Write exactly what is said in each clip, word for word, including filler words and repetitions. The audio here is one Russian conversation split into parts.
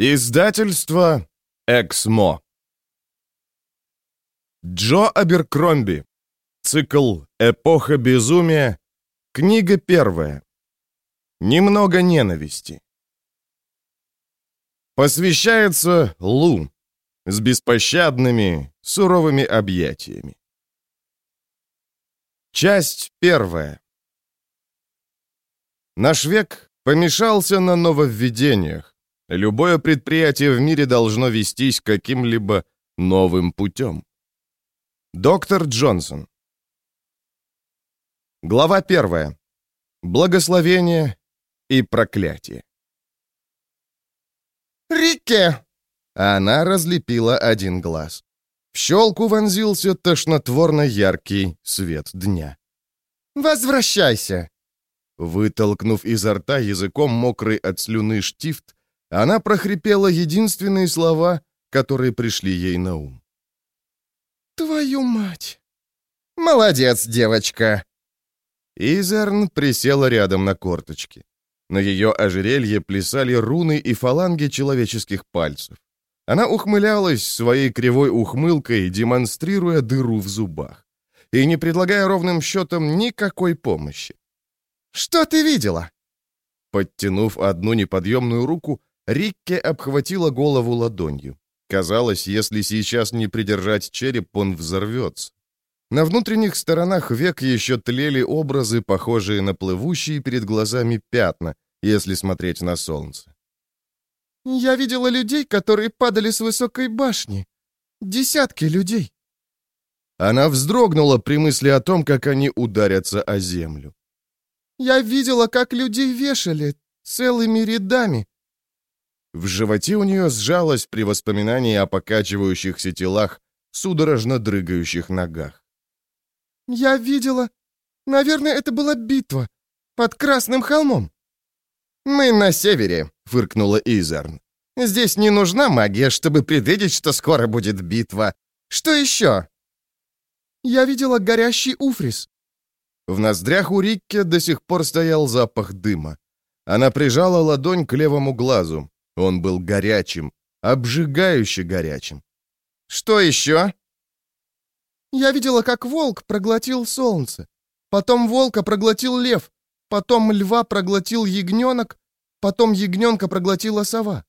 Издательство «Эксмо». Джо Аберкромби. Цикл «Эпоха безумия». Книга первая. Немного ненависти. Посвящается Лу с беспощадными, суровыми объятиями. Часть первая. Наш век помешался на нововведениях. Любое предприятие в мире должно вестись каким-либо новым путем. Доктор Джонсон. Глава первая. Благословение и проклятие. «Рикки!» Она разлепила один глаз. В щелку вонзился тошнотворно яркий свет дня. «Возвращайся!» Вытолкнув изо рта языком мокрый от слюны штифт, она прохрипела единственные слова, которые пришли ей на ум. «Твою мать!» «Молодец, девочка!» Изерн присела рядом на корточки. На ее ожерелье плясали руны и фаланги человеческих пальцев. Она ухмылялась своей кривой ухмылкой, демонстрируя дыру в зубах, и не предлагая ровным счетом никакой помощи. «Что ты видела?» Подтянув одну неподъемную руку, Рикке обхватила голову ладонью. Казалось, если сейчас не придержать череп, он взорвется. На внутренних сторонах век еще тлели образы, похожие на плывущие перед глазами пятна, если смотреть на солнце. «Я видела людей, которые падали с высокой башни. Десятки людей». Она вздрогнула при мысли о том, как они ударятся о землю. «Я видела, как людей вешали целыми рядами». В животе у нее сжалось при воспоминании о покачивающихся телах, судорожно дрыгающих ногах. «Я видела... Наверное, это была битва. Под Красным холмом». «Мы на севере», — фыркнула Изерн. «Здесь не нужна магия, чтобы предвидеть, что скоро будет битва. Что еще?» «Я видела горящий уфрис». В ноздрях у Рикке до сих пор стоял запах дыма. Она прижала ладонь к левому глазу. Он был горячим, обжигающе горячим. «Что еще?» «Я видела, как волк проглотил солнце. Потом волка проглотил лев. Потом льва проглотил ягненок. Потом ягненка проглотила сова».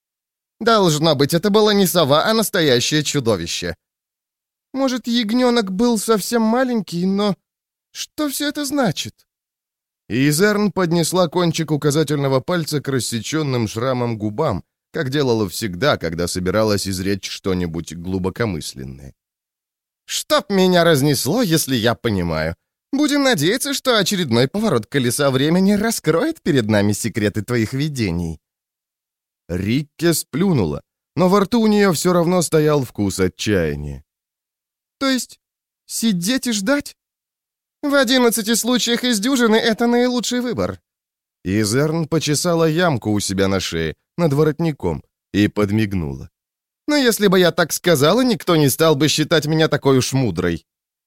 «Должно быть, это было не сова, а настоящее чудовище». «Может, ягненок был совсем маленький, но... Что все это значит?» Изерн поднесла кончик указательного пальца к рассеченным шрамам губам, как делала всегда, когда собиралась изречь что-нибудь глубокомысленное. «Чтоб меня разнесло, если я понимаю. Будем надеяться, что очередной поворот колеса времени раскроет перед нами секреты твоих видений». Рикке сплюнула, но во рту у нее все равно стоял вкус отчаяния. «То есть сидеть и ждать?» «В одиннадцати случаях из дюжины это наилучший выбор». Изерн почесала ямку у себя на шее, над воротником, и подмигнула. «Но если бы я так сказала, никто не стал бы считать меня такой уж мудрой».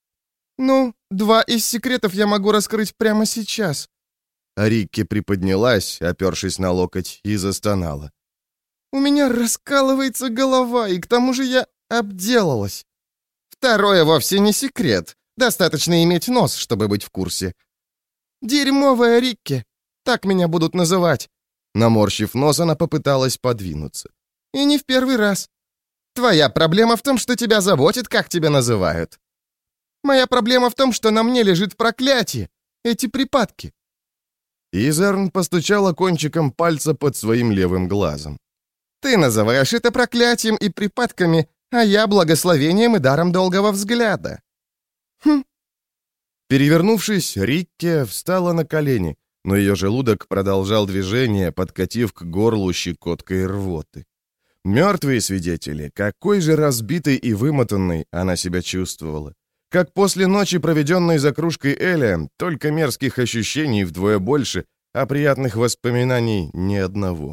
«Ну, два из секретов я могу раскрыть прямо сейчас». Рикки приподнялась, опершись на локоть, и застонала. «У меня раскалывается голова, и к тому же я обделалась». «Второе вовсе не секрет. Достаточно иметь нос, чтобы быть в курсе». «Дерьмовая Рикки. Так меня будут называть». Наморщив нос, она попыталась подвинуться. «И не в первый раз. Твоя проблема в том, что тебя заботит, как тебя называют. Моя проблема в том, что на мне лежит проклятие. Эти припадки». Изерн постучала кончиком пальца под своим левым глазом. «Ты называешь это проклятием и припадками, а я благословением и даром долгого взгляда». «Хм». Перевернувшись, Рикке встала на колени, но ее желудок продолжал движение, подкатив к горлу щекоткой рвоты. Мертвые свидетели, какой же разбитой и вымотанной она себя чувствовала. Как после ночи, проведенной за кружкой Эля, только мерзких ощущений вдвое больше, а приятных воспоминаний ни одного.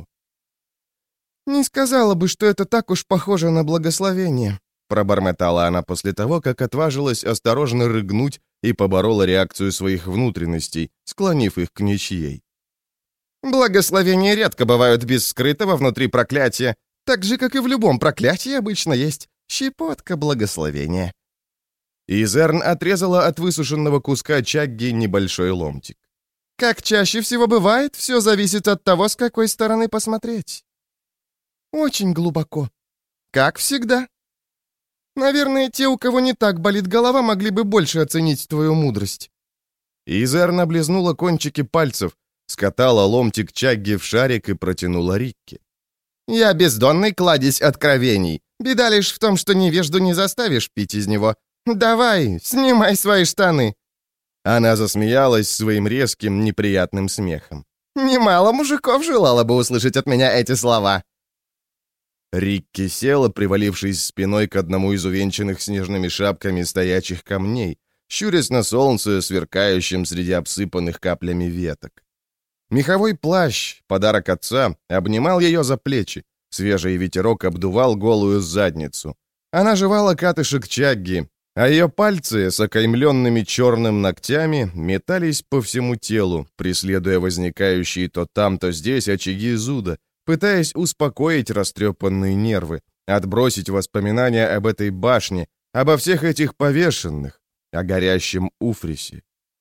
«Не сказала бы, что это так уж похоже на благословение», пробормотала она после того, как отважилась осторожно рыгнуть и поборола реакцию своих внутренностей, склонив их к ничьей. Благословения редко бывают без скрытого внутри проклятия, так же, как и в любом проклятии обычно есть щепотка благословения». Изерн отрезала от высушенного куска чагги небольшой ломтик. «Как чаще всего бывает, все зависит от того, с какой стороны посмотреть». «Очень глубоко. Как всегда. Наверное, те, у кого не так болит голова, могли бы больше оценить твою мудрость». Изерн облизнула кончики пальцев, скатала ломтик чагги в шарик и протянула Рикке. «Я бездонный кладезь откровений. Беда лишь в том, что невежду не заставишь пить из него. Давай, снимай свои штаны». Она засмеялась своим резким, неприятным смехом. «Немало мужиков желало бы услышать от меня эти слова». Рикки села, привалившись спиной к одному из увенчанных снежными шапками стоячих камней, щурясь на солнце, сверкающем среди обсыпанных каплями веток. Меховой плащ, подарок отца, обнимал ее за плечи. Свежий ветерок обдувал голую задницу. Она жевала катышек чагги, а ее пальцы с окаймленными черным ногтями метались по всему телу, преследуя возникающие то там, то здесь очаги зуда, пытаясь успокоить растрепанные нервы, отбросить воспоминания об этой башне, обо всех этих повешенных, о горящем Уфрисе.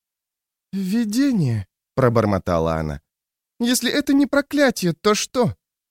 «Видение», — пробормотала она. «Если это не проклятие, то что?»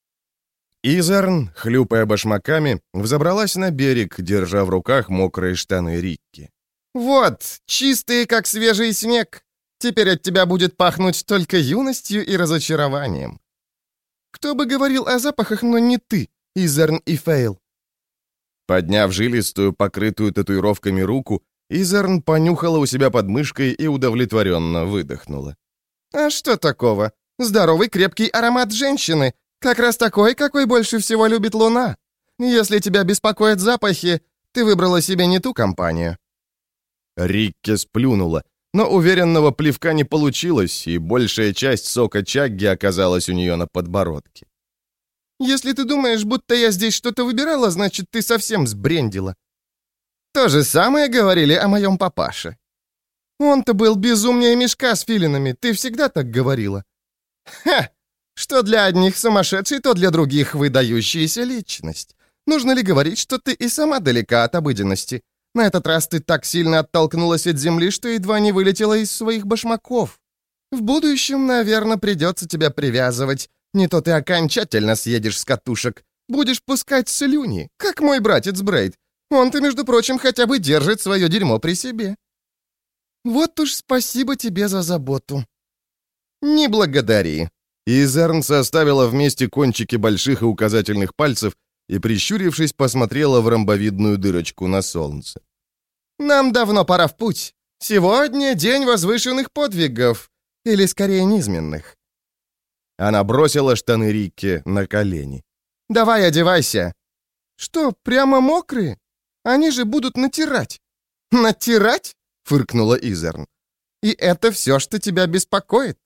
Изерн, хлюпая башмаками, взобралась на берег, держа в руках мокрые штаны Рикки. «Вот, чистые, как свежий снег. Теперь от тебя будет пахнуть только юностью и разочарованием». «Кто бы говорил о запахах, но не ты, Изерн и Фейл». Подняв жилистую, покрытую татуировками руку, Изерн понюхала у себя под мышкой и удовлетворенно выдохнула. «А что такого? Здоровый крепкий аромат женщины. Как раз такой, какой больше всего любит луна. Если тебя беспокоят запахи, ты выбрала себе не ту компанию». Рикки сплюнула, но уверенного плевка не получилось, и большая часть сока чагги оказалась у нее на подбородке. «Если ты думаешь, будто я здесь что-то выбирала, значит, ты совсем сбрендила». То же самое говорили о моем папаше. Он-то был безумнее мешка с филинами, ты всегда так говорила. Ха! Что для одних сумасшедший, то для других выдающаяся личность. Нужно ли говорить, что ты и сама далека от обыденности? На этот раз ты так сильно оттолкнулась от земли, что едва не вылетела из своих башмаков. В будущем, наверное, придется тебя привязывать. Не то ты окончательно съедешь с катушек. Будешь пускать слюни, как мой братец Брейд. Он-то, между прочим, хотя бы держит свое дерьмо при себе. Вот уж спасибо тебе за заботу. Не благодари. Изерн составила вместе кончики больших и указательных пальцев и, прищурившись, посмотрела в ромбовидную дырочку на солнце. «Нам давно пора в путь. Сегодня день возвышенных подвигов. Или, скорее, низменных». Она бросила штаны Рикки на колени. «Давай одевайся». «Что, прямо мокрые? Они же будут натирать». «Натирать?» — фыркнула Изерн. «И это все, что тебя беспокоит?»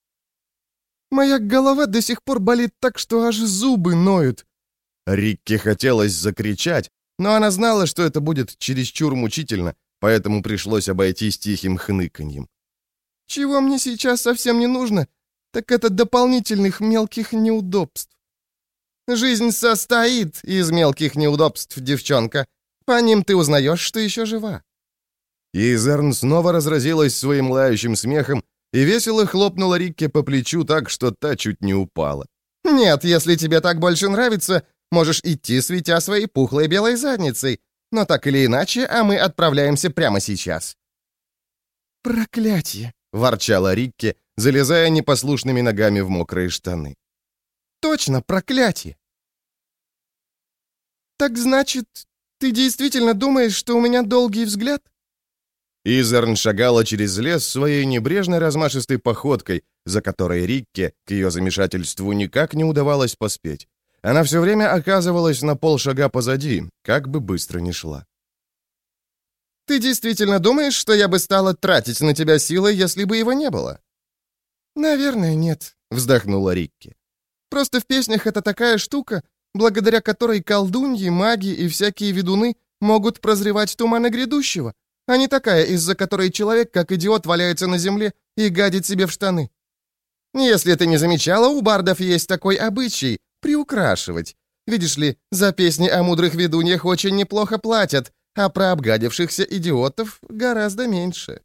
«Моя голова до сих пор болит так, что аж зубы ноют». Рикки хотелось закричать, но она знала, что это будет чересчур мучительно, поэтому пришлось обойтись тихим хныканьем. «Чего мне сейчас совсем не нужно, так это дополнительных мелких неудобств». «Жизнь состоит из мелких неудобств, девчонка. По ним ты узнаешь, что еще жива». Изерн снова разразилась своим лающим смехом и весело хлопнула Рикки по плечу так, что та чуть не упала. «Нет, если тебе так больше нравится, можешь идти, светя своей пухлой белой задницей. Но так или иначе, а мы отправляемся прямо сейчас». «Проклятие!» — ворчала Рикки, залезая непослушными ногами в мокрые штаны. «Точно, проклятие!» «Так значит, ты действительно думаешь, что у меня долгий взгляд?» Изерн шагала через лес своей небрежной размашистой походкой, за которой Рикке, к ее замешательству, никак не удавалось поспеть. Она все время оказывалась на полшага позади, как бы быстро ни шла. «Ты действительно думаешь, что я бы стала тратить на тебя силы, если бы его не было?» «Наверное, нет», — вздохнула Рикки. «Просто в песнях это такая штука, благодаря которой колдуньи, маги и всякие ведуны могут прозревать туманы грядущего, а не такая, из-за которой человек, как идиот, валяется на земле и гадит себе в штаны. Если ты не замечала, у бардов есть такой обычай — приукрашивать. Видишь ли, за песни о мудрых ведуньях очень неплохо платят, а про обгадившихся идиотов гораздо меньше».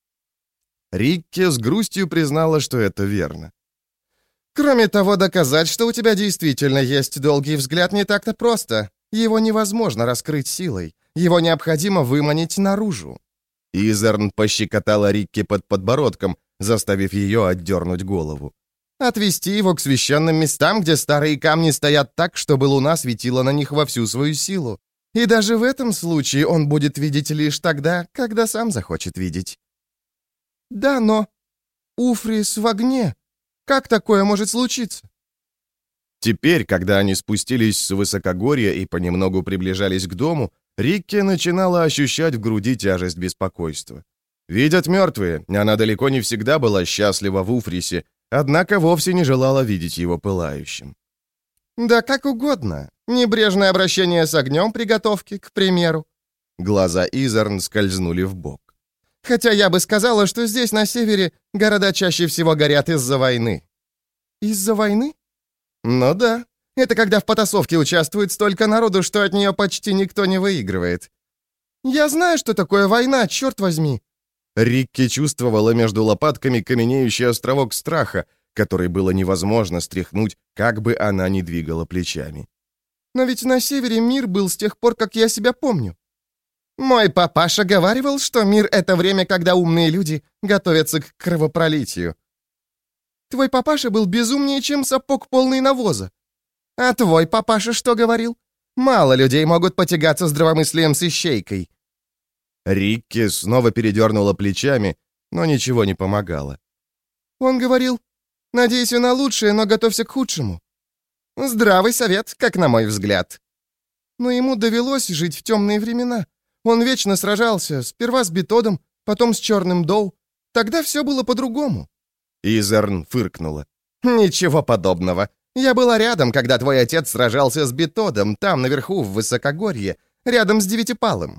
Рикки с грустью признала, что это верно. «Кроме того, доказать, что у тебя действительно есть долгий взгляд, не так-то просто. Его невозможно раскрыть силой. Его необходимо выманить наружу». Изерн пощекотала Рикки под подбородком, заставив ее отдернуть голову. «Отвести его к священным местам, где старые камни стоят так, чтобы луна светила на них во всю свою силу. И даже в этом случае он будет видеть лишь тогда, когда сам захочет видеть». «Да, но Уфрис в огне. Как такое может случиться?» Теперь, когда они спустились с высокогорья и понемногу приближались к дому, Рикки начинала ощущать в груди тяжесть беспокойства. Видят мертвые, она далеко не всегда была счастлива в Уфрисе, однако вовсе не желала видеть его пылающим. «Да как угодно. Небрежное обращение с огнем при готовке, к примеру». Глаза Изерн скользнули вбок. «Хотя я бы сказала, что здесь, на севере, города чаще всего горят из-за войны». «Из-за войны?» «Ну да. Это когда в потасовке участвует столько народу, что от нее почти никто не выигрывает». «Я знаю, что такое война, черт возьми». Рикки чувствовала между лопатками каменеющий островок страха, который было невозможно стряхнуть, как бы она ни двигала плечами. «Но ведь на севере мир был с тех пор, как я себя помню». «Мой папаша говаривал, что мир — это время, когда умные люди готовятся к кровопролитию». «Твой папаша был безумнее, чем сапог, полный навоза». «А твой папаша что говорил? Мало людей могут потягаться здравомыслием с ищейкой». Рикки снова передернула плечами, но ничего не помогало. «Он говорил, надейся на лучшее, но готовься к худшему». «Здравый совет, как на мой взгляд». «Но ему довелось жить в темные времена. Он вечно сражался, сперва с Бетодом, потом с Черным Доу. Тогда все было по-другому». Изерн фыркнула. «Ничего подобного. Я была рядом, когда твой отец сражался с Бетодом, там, наверху, в высокогорье, рядом с Девятипалым».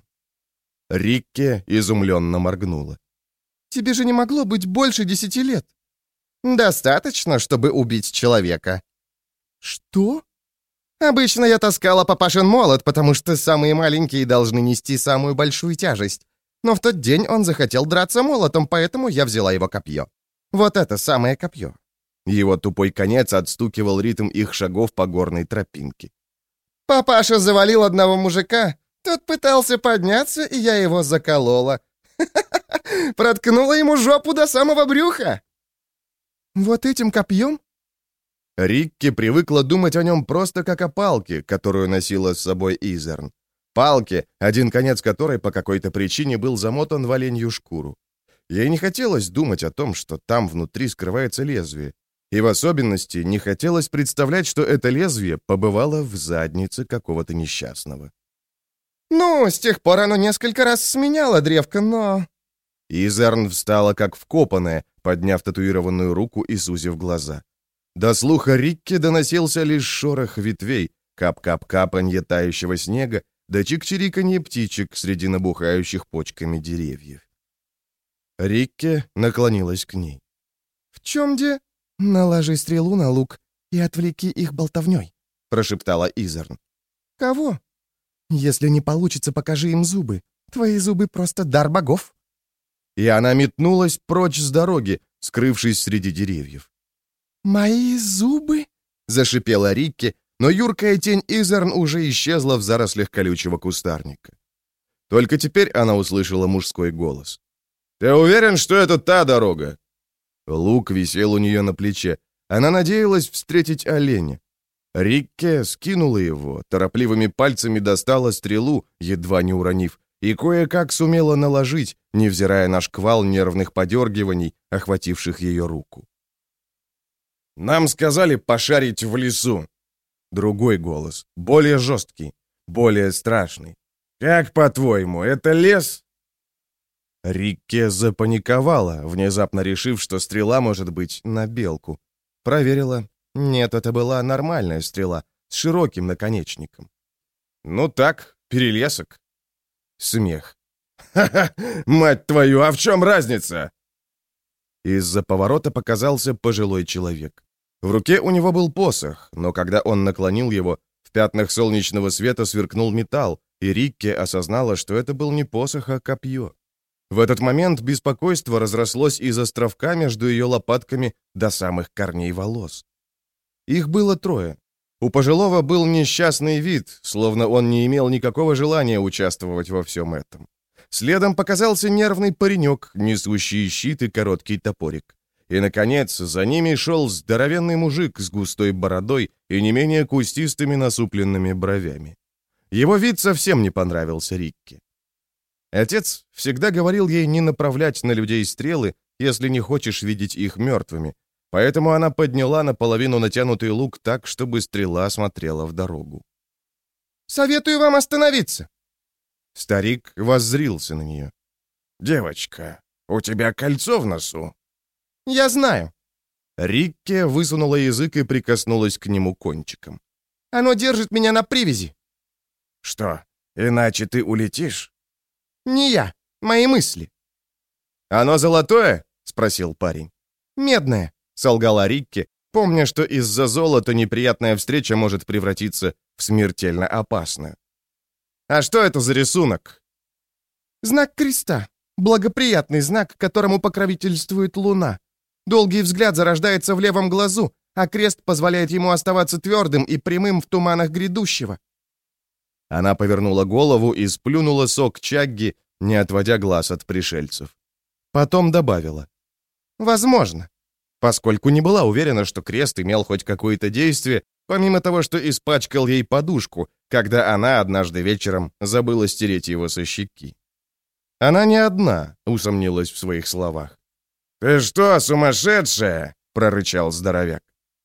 Рикки изумленно моргнула. «Тебе же не могло быть больше десяти лет». «Достаточно, чтобы убить человека». «Что?» «Обычно я таскала папашин молот, потому что самые маленькие должны нести самую большую тяжесть. Но в тот день он захотел драться молотом, поэтому я взяла его копье. Вот это самое копье». Его тупой конец отстукивал ритм их шагов по горной тропинке. «Папаша завалил одного мужика. Тот пытался подняться, и я его заколола. Проткнула ему жопу до самого брюха». «Вот этим копьем?» Рикки привыкла думать о нем просто как о палке, которую носила с собой Изерн. Палке, один конец которой по какой-то причине был замотан в оленью шкуру. Ей не хотелось думать о том, что там внутри скрывается лезвие. И в особенности не хотелось представлять, что это лезвие побывало в заднице какого-то несчастного. «Ну, с тех пор оно несколько раз сменяло древко, но...» Изерн встала как вкопанная, подняв татуированную руку и сузив глаза. До слуха Рикки доносился лишь шорох ветвей, кап-кап-капанье тающего снега, да чик-чириканье птичек среди набухающих почками деревьев. Рикки наклонилась к ней. «В чем де...» «Наложи стрелу на лук и отвлеки их болтовней», — прошептала Изерн. «Кого?» «Если не получится, покажи им зубы. Твои зубы просто дар богов». И она метнулась прочь с дороги, скрывшись среди деревьев. «Мои зубы?» — зашипела Рикки, но юркая тень Изерн уже исчезла в зарослях колючего кустарника. Только теперь она услышала мужской голос. «Ты уверен, что это та дорога?» Лук висел у нее на плече. Она надеялась встретить оленя. Рикке скинула его, торопливыми пальцами достала стрелу, едва не уронив, и кое-как сумела наложить, невзирая на шквал нервных подергиваний, охвативших ее руку. «Нам сказали пошарить в лесу». Другой голос, более жесткий, более страшный. «Как, по-твоему, это лес?» Рикке запаниковала, внезапно решив, что стрела может быть на белку. Проверила. Нет, это была нормальная стрела, с широким наконечником. «Ну так, перелесок». Смех. «Ха-ха! Мать твою, а в чем разница?» Из-за поворота показался пожилой человек. В руке у него был посох, но когда он наклонил его, в пятнах солнечного света сверкнул металл, и Рикке осознала, что это был не посох, а копье. В этот момент беспокойство разрослось из островка между ее лопатками до самых корней волос. Их было трое. У пожилого был несчастный вид, словно он не имел никакого желания участвовать во всем этом. Следом показался нервный паренек, несущий щит и короткий топорик. И, наконец, за ними шел здоровенный мужик с густой бородой и не менее кустистыми насупленными бровями. Его вид совсем не понравился Рикке. Отец всегда говорил ей не направлять на людей стрелы, если не хочешь видеть их мертвыми, поэтому она подняла наполовину натянутый лук так, чтобы стрела смотрела в дорогу. «Советую вам остановиться!» Старик воззрился на нее. «Девочка, у тебя кольцо в носу?» «Я знаю». Рикке высунула язык и прикоснулась к нему кончиком. «Оно держит меня на привязи». «Что, иначе ты улетишь?» «Не я, мои мысли». «Оно золотое?» — спросил парень. «Медное», — солгала Рикке, помня, что из-за золота неприятная встреча может превратиться в смертельно опасную. «А что это за рисунок?» «Знак креста. Благоприятный знак, которому покровительствует луна. Долгий взгляд зарождается в левом глазу, а крест позволяет ему оставаться твердым и прямым в туманах грядущего». Она повернула голову и сплюнула сок чагги, не отводя глаз от пришельцев. Потом добавила. «Возможно». Поскольку не была уверена, что крест имел хоть какое-то действие, помимо того, что испачкал ей подушку, когда она однажды вечером забыла стереть его со щеки. Она не одна, усомнилась в своих словах. «Ты что, сумасшедшая?» — прорычал здоровяк.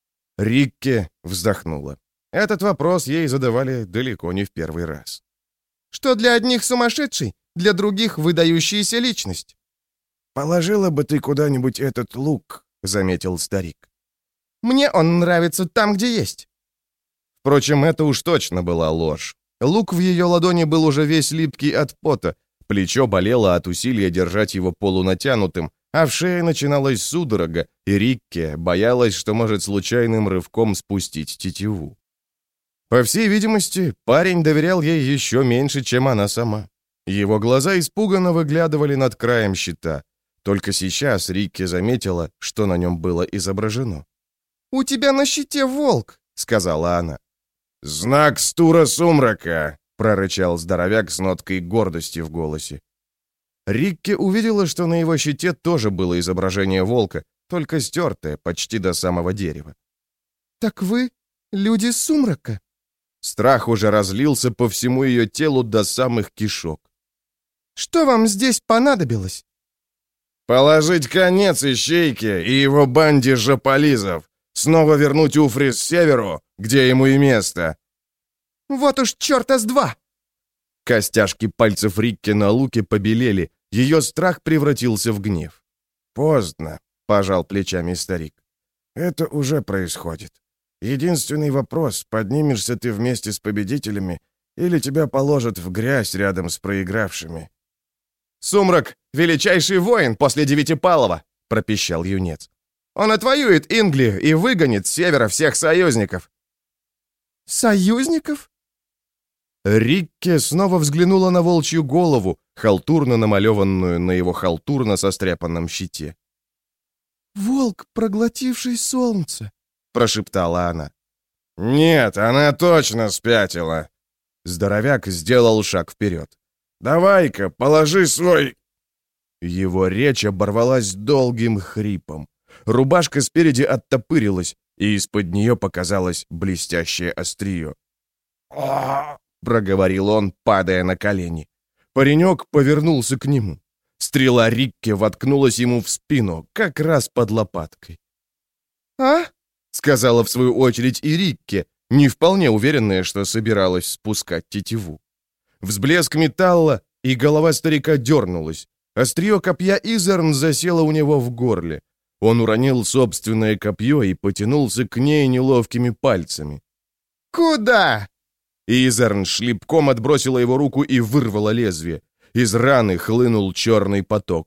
Рикке вздохнула. Этот вопрос ей задавали далеко не в первый раз. «Что для одних сумасшедший, для других выдающаяся личность». «Положила бы ты куда-нибудь этот лук», — заметил старик. «Мне он нравится там, где есть». Впрочем, это уж точно была ложь. Лук в ее ладони был уже весь липкий от пота, плечо болело от усилия держать его полунатянутым, а в шее начиналась судорога, и Рикке боялась, что может случайным рывком спустить тетиву. По всей видимости, парень доверял ей еще меньше, чем она сама. Его глаза испуганно выглядывали над краем щита. Только сейчас Рикке заметила, что на нем было изображено. «У тебя на щите волк», — сказала она. «Знак стура сумрака», — прорычал здоровяк с ноткой гордости в голосе. Рикке увидела, что на его щите тоже было изображение волка, только стертое почти до самого дерева. «Так вы люди сумрака?» Страх уже разлился по всему ее телу до самых кишок. «Что вам здесь понадобилось?» «Положить конец ищейке и его банде жополизов. Снова вернуть Уфрис с северу, где ему и место». «Вот уж черта с два!» Костяшки пальцев Рикки на луке побелели, ее страх превратился в гнев. «Поздно», — пожал плечами старик. «Это уже происходит. Единственный вопрос, поднимешься ты вместе с победителями, или тебя положат в грязь рядом с проигравшими». «Сумрак — величайший воин после Девятипалова», — пропищал юнец. «Он отвоюет Инглию и выгонит с севера всех союзников». «Союзников?» Рикке снова взглянула на волчью голову, халтурно намалеванную на его халтурно состряпанном щите. «Волк, проглотивший солнце», — прошептала она. «Нет, она точно спятила». Здоровяк сделал шаг вперед. «Давай-ка, положи свой...» Его речь оборвалась долгим хрипом. Рубашка спереди оттопырилась, и из-под нее показалось блестящее острие. — проговорил он, падая на колени. Паренек повернулся к нему. Стрела Рикке воткнулась ему в спину, как раз под лопаткой. «А?» — сказала в свою очередь и Рикке, не вполне уверенная, что собиралась спускать тетиву. Взблеск металла, и голова старика дернулась. Острие копья Изерн засело у него в горле. Он уронил собственное копье и потянулся к ней неловкими пальцами. «Куда?» Изерн шлепком отбросила его руку и вырвала лезвие. Из раны хлынул черный поток.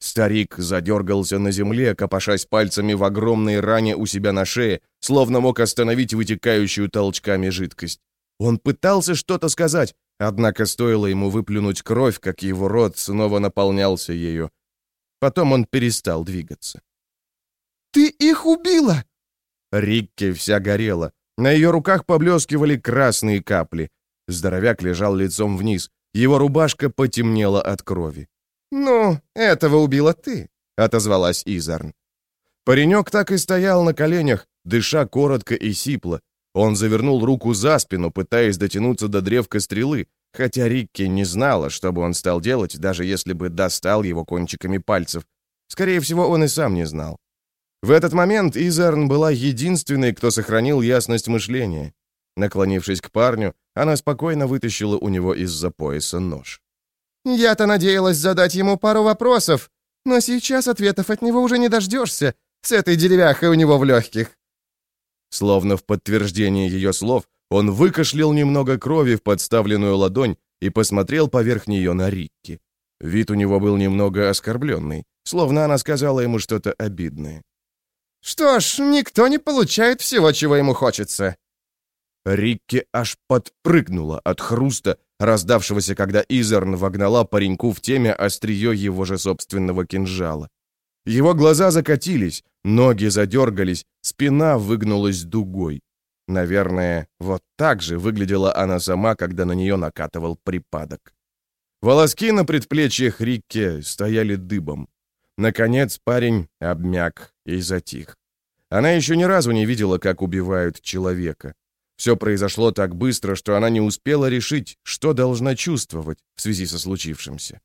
Старик задергался на земле, копошась пальцами в огромной ране у себя на шее, словно мог остановить вытекающую толчками жидкость. Он пытался что-то сказать, однако стоило ему выплюнуть кровь, как его рот снова наполнялся ею. Потом он перестал двигаться. «Ты их убила!» Рикки вся горела. На ее руках поблескивали красные капли. Здоровяк лежал лицом вниз. Его рубашка потемнела от крови. «Ну, этого убила ты», — отозвалась Изарн. Паренек так и стоял на коленях, дыша коротко и сипло. Он завернул руку за спину, пытаясь дотянуться до древка стрелы, хотя Рикки не знала, что бы он стал делать, даже если бы достал его кончиками пальцев. Скорее всего, он и сам не знал. В этот момент Изарн была единственной, кто сохранил ясность мышления. Наклонившись к парню, она спокойно вытащила у него из-за пояса нож. «Я-то надеялась задать ему пару вопросов, но сейчас ответов от него уже не дождешься, с этой деревяхой у него в легких». Словно в подтверждение ее слов, он выкашлял немного крови в подставленную ладонь и посмотрел поверх нее на Рикки. Вид у него был немного оскорбленный, словно она сказала ему что-то обидное. «Что ж, никто не получает всего, чего ему хочется». Рикки аж подпрыгнула от хруста, раздавшегося, когда Изарн вогнала пареньку в темя острие его же собственного кинжала. Его глаза закатились, ноги задергались, спина выгнулась дугой. Наверное, вот так же выглядела она сама, когда на нее накатывал припадок. Волоски на предплечьях Рикки стояли дыбом. Наконец парень обмяк и затих. Она еще ни разу не видела, как убивают человека. Все произошло так быстро, что она не успела решить, что должна чувствовать в связи со случившимся.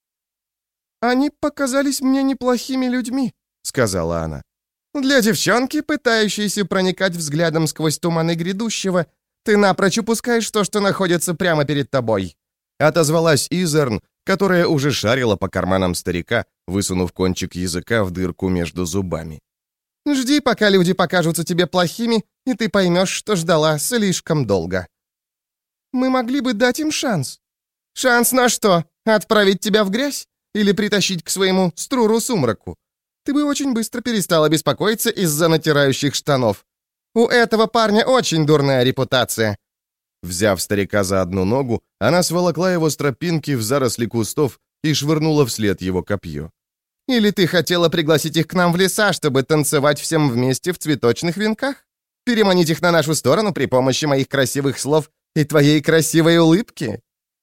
«Они показались мне неплохими людьми», — сказала она. «Для девчонки, пытающейся проникать взглядом сквозь туманы грядущего, ты напрочь упускаешь то, что находится прямо перед тобой», — отозвалась Изарн, которая уже шарила по карманам старика, высунув кончик языка в дырку между зубами. «Жди, пока люди покажутся тебе плохими, и ты поймешь, что ждала слишком долго». «Мы могли бы дать им шанс». «Шанс на что? Отправить тебя в грязь? Или притащить к своему Струру-сумраку? Ты бы очень быстро перестала беспокоиться из-за натирающих штанов. У этого парня очень дурная репутация». Взяв старика за одну ногу, она сволокла его с тропинки в заросли кустов и швырнула вслед его копье. «Или ты хотела пригласить их к нам в леса, чтобы танцевать всем вместе в цветочных венках? Переманить их на нашу сторону при помощи моих красивых слов и твоей красивой улыбки?»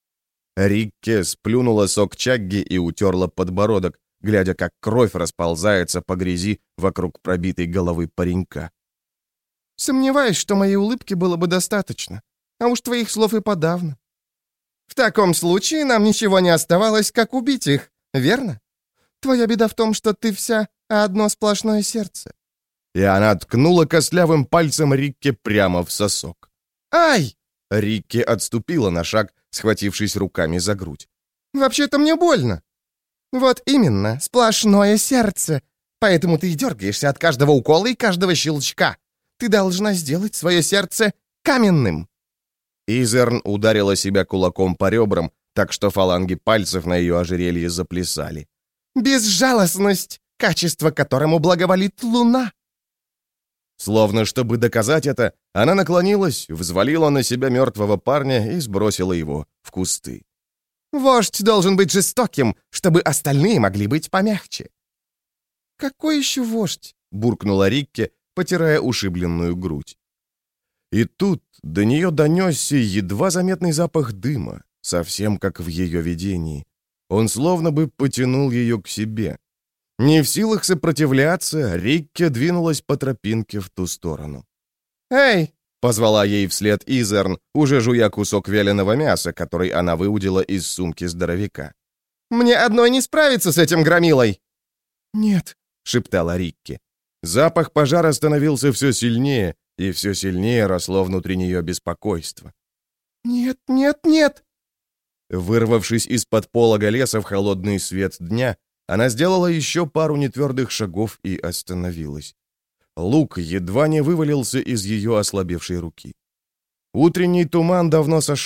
Рикки сплюнула сок чагги и утерла подбородок, глядя, как кровь расползается по грязи вокруг пробитой головы паренька. «Сомневаюсь, что моей улыбки было бы достаточно, а уж твоих слов и подавно. В таком случае нам ничего не оставалось, как убить их, верно? Твоя беда в том, что ты вся одно сплошное сердце». И она ткнула костлявым пальцем Рикки прямо в сосок. «Ай!» Рикки отступила на шаг, схватившись руками за грудь. «Вообще-то мне больно». «Вот именно, сплошное сердце. Поэтому ты и дергаешься от каждого укола и каждого щелчка. Ты должна сделать свое сердце каменным». Изерн ударила себя кулаком по ребрам, так что фаланги пальцев на ее ожерелье заплясали. «Безжалостность, качество которому благоволит луна». Словно чтобы доказать это, она наклонилась, взвалила на себя мертвого парня и сбросила его в кусты. «Вождь должен быть жестоким, чтобы остальные могли быть помягче». «Какой еще вождь?» — буркнула Рикки, потирая ушибленную грудь. И тут до нее донесся едва заметный запах дыма, совсем как в ее видении. Он словно бы потянул ее к себе. Не в силах сопротивляться, Рикки двинулась по тропинке в ту сторону. «Эй!» — позвала ей вслед Изерн, уже жуя кусок вяленого мяса, который она выудила из сумки здоровяка. «Мне одной не справиться с этим громилой!» «Нет», — шептала Рикки. Запах пожара становился все сильнее, и все сильнее росло внутри нее беспокойство. «Нет, нет, нет!» Вырвавшись из-под полога леса в холодный свет дня, она сделала еще пару нетвердых шагов и остановилась. Лук едва не вывалился из ее ослабевшей руки. Утренний туман давно сошел,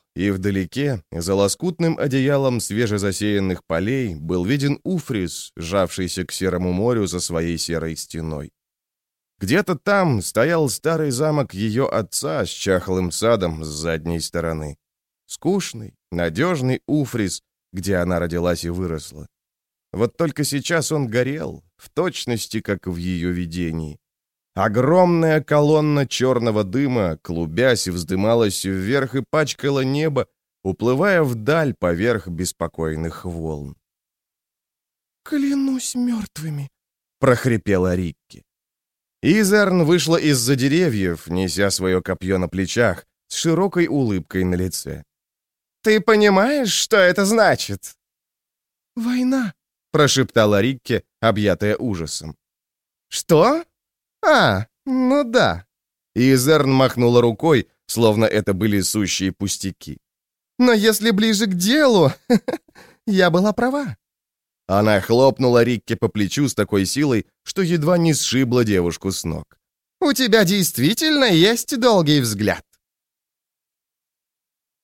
и вдалеке, за лоскутным одеялом свежезасеянных полей, был виден Уфрис, сжавшийся к Серому морю за своей серой стеной. Где-то там стоял старый замок ее отца с чахлым садом с задней стороны. Скучный, надежный Уфрис, где она родилась и выросла. Вот только сейчас он горел, в точности, как в ее видении. Огромная колонна черного дыма, клубясь, вздымалась вверх и пачкала небо, уплывая вдаль поверх беспокойных волн. «Клянусь мертвыми», — прохрипела Рикки. Изерн вышла из-за деревьев, неся свое копье на плечах, с широкой улыбкой на лице. «Ты понимаешь, что это значит?» «Война», — прошептала Рикки, объятая ужасом. «Что? А, ну да». Изерн махнула рукой, словно это были сущие пустяки. «Но если ближе к делу, я была права». Она хлопнула Рикки по плечу с такой силой, что едва не сшибла девушку с ног. «У тебя действительно есть долгий взгляд».